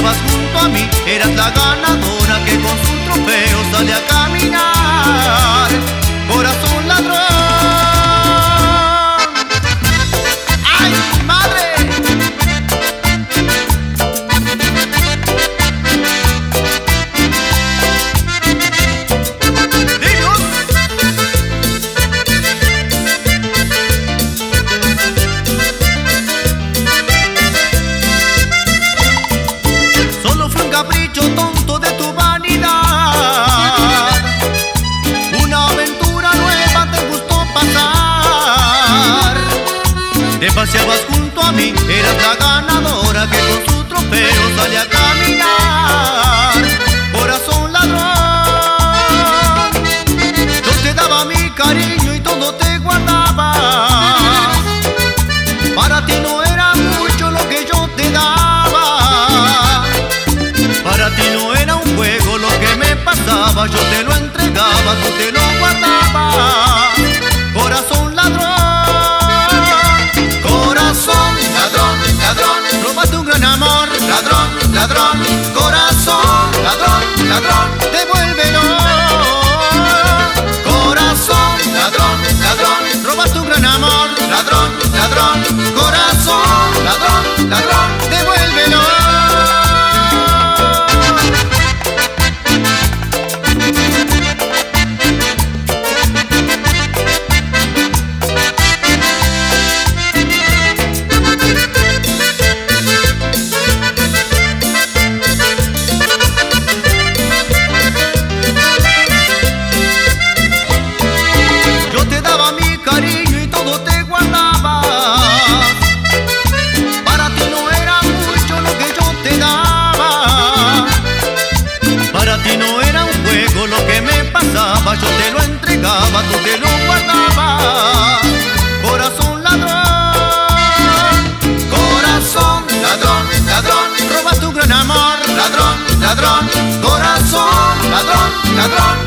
paseabas junto a mí, eras la ganadora que con su trofeo sale a caminar. Corazón ladrón. ¡Ay, madre! ¡Niños! Solo fue un capricho tonto de tu vanidad, una aventura nueva te gustó pasar. Te paseabas junto a mí, eras la ganadora que con su trofeo sale a caminar. Corazón ladrón, yo te daba mi cariño y todo te guardaba. Para ti no era mucho lo que yo te daba. Para ti no era un juego lo que me pasaba. Yo te lo entregaba, tú te lo guardabas. Corazón ladrón, corazón ladrón, ladrón, robaste un gran amor. Ladrón, ladrón, corazón ladrón, ladrón, devuélvelo. Corazón ladrón, ladrón, robaste un gran amor. Ladrón, ladrón, corazón ladrón, ladrón, devuélvelo. Yo te daba mi cariño y todo te guardabas. Para ti no era mucho lo que yo te daba. Para ti no era un juego lo que me pasaba. Yo te lo entregaba, tú te lo guardabas. Corazón ladrón, corazón ladrón, ladrón, robaste un gran amor. Ladrón, ladrón, corazón ladrón, ladrón,